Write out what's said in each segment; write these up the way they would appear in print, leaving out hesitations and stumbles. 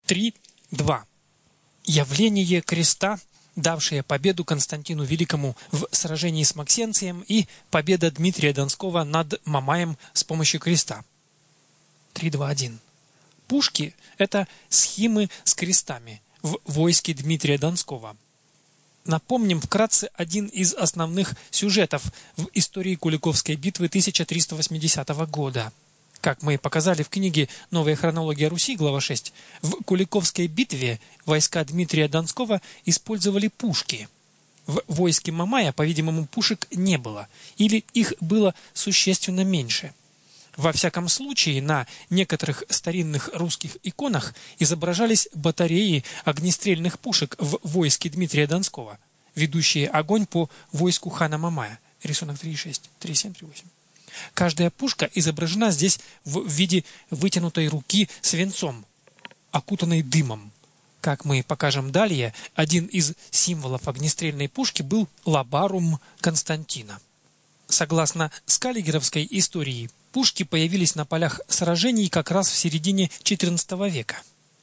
3.2. Явление креста, давшее победу Константину Великому в сражении с Максенцием, и победа Дмитрия Донского над Мамаем с помощью креста. 3.2.1. Пушки – это схимы с крестами в войске Дмитрия Донского. Напомним вкратце один из основных сюжетов в истории Куликовской битвы 1380 года. Как мы показали в книге «Новая хронология Руси», глава 6, в Куликовской битве войска Дмитрия Донского использовали пушки. В войске Мамая, по-видимому, пушек не было, или их было существенно меньше. Во всяком случае, на некоторых старинных русских иконах изображались батареи огнестрельных пушек в войске Дмитрия Донского, ведущие огонь по войску хана Мамая. Рисунок 3.6, 3.7, 3.8. Каждая пушка изображена здесь в виде вытянутой руки с венцом, окутанной дымом. Как мы покажем далее, один из символов огнестрельной пушки был лабарум Константина. Согласно скаллигеровской истории, пушки появились на полях сражений как раз в середине XIV века.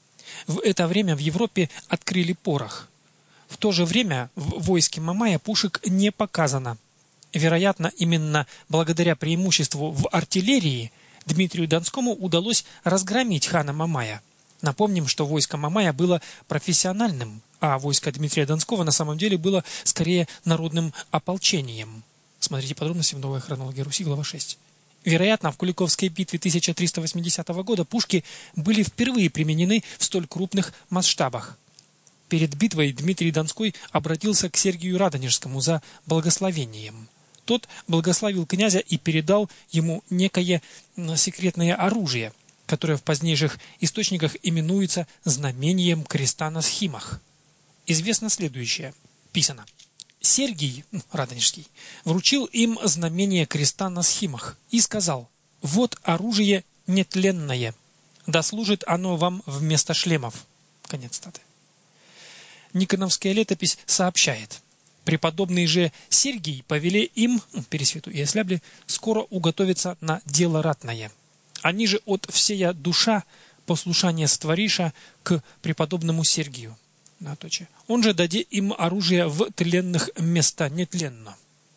В это время в Европе открыли порох. В то же время в войске Мамая пушек не показано. Вероятно, именно благодаря преимуществу в артиллерии Дмитрию Донскому удалось разгромить хана Мамая. Напомним, что войско Мамая было профессиональным, а войско Дмитрия Донского на самом деле было скорее народным ополчением. Смотрите подробности в «Новой хронологии Руси», глава 6. Вероятно, в Куликовской битве 1380 года пушки были впервые применены в столь крупных масштабах. Перед битвой Дмитрий Донской обратился к Сергию Радонежскому за благословением. Тот благословил князя и передал ему некое секретное оружие, которое в позднейших источниках именуется знамением креста на схимах. Известно следующее. Писано. Сергий Радонежский вручил им знамение креста на схимах и сказал: «Вот оружие нетленное, да служит оно вам вместо шлемов». Конец цитаты. Никоновская летопись сообщает: преподобный же Сергий повеле им, Пересвету и Ослябли, скоро уготовиться на дело ратное. Они же от всея душа послушание створиша к преподобному Сергию. Он же даде им оружие в тленных места нетленно.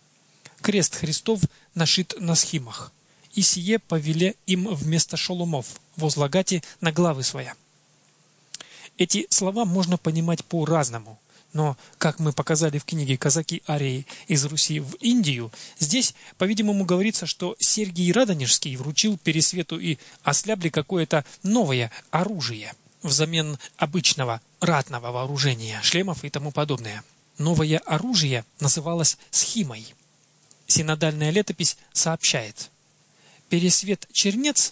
Крест Христов нашит на схимах, и сие повеле им вместо шоломов возлагате на главы своя. Эти слова можно понимать по-разному, но, как мы показали в книге «Казаки-арии из Руси в Индию», здесь, по-видимому, говорится, что Сергий Радонежский вручил Пересвету и Ослябли какое-то новое оружие взамен обычного ратного вооружения, шлемов и тому подобное. Новое оружие называлось схимой. Синодальная летопись сообщает: Пересвет Чернец,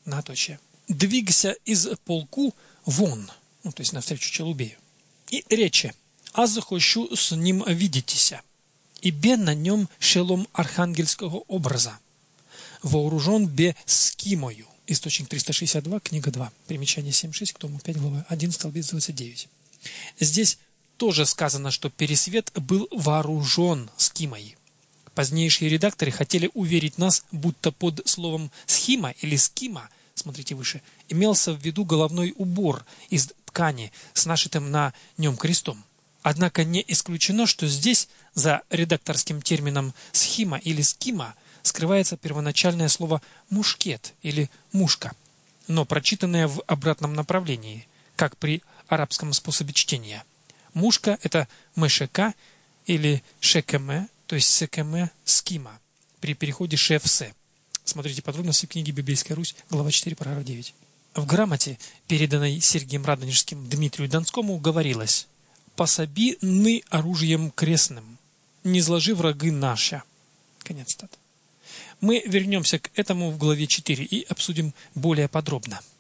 двигся из полку вон, то есть навстречу Челубею, и рече: «А захочу с ним видитеся, и бе на нем шелом архангельского образа, вооружен бе скимою». Источник 362, книга 2, примечание 7.6 к тому 5, глава 1, столбец 29. Здесь тоже сказано, что Пересвет был вооружен скимой. Позднейшие редакторы хотели уверить нас, будто под словом «схима» или «скима», смотрите выше, имелся в виду головной убор из ткани с нашитым на нем крестом. Однако не исключено, что здесь за редакторским термином «схима» или «скима» скрывается первоначальное слово «мушкет» или «мушка», но прочитанное в обратном направлении, как при арабском способе чтения. Мушка – это мешека или шекеме, то есть секеме скима, при переходе ше в се. Смотрите подробности в книге «Библейская Русь», глава 4, параграф 9. В грамоте, переданной Сергием Радонежским Дмитрию Донскому, говорилось: «Пособи ны оружием крестным, не зложи враги наша». Конец цитаты. Мы вернемся к этому в главе 4 и обсудим более подробно.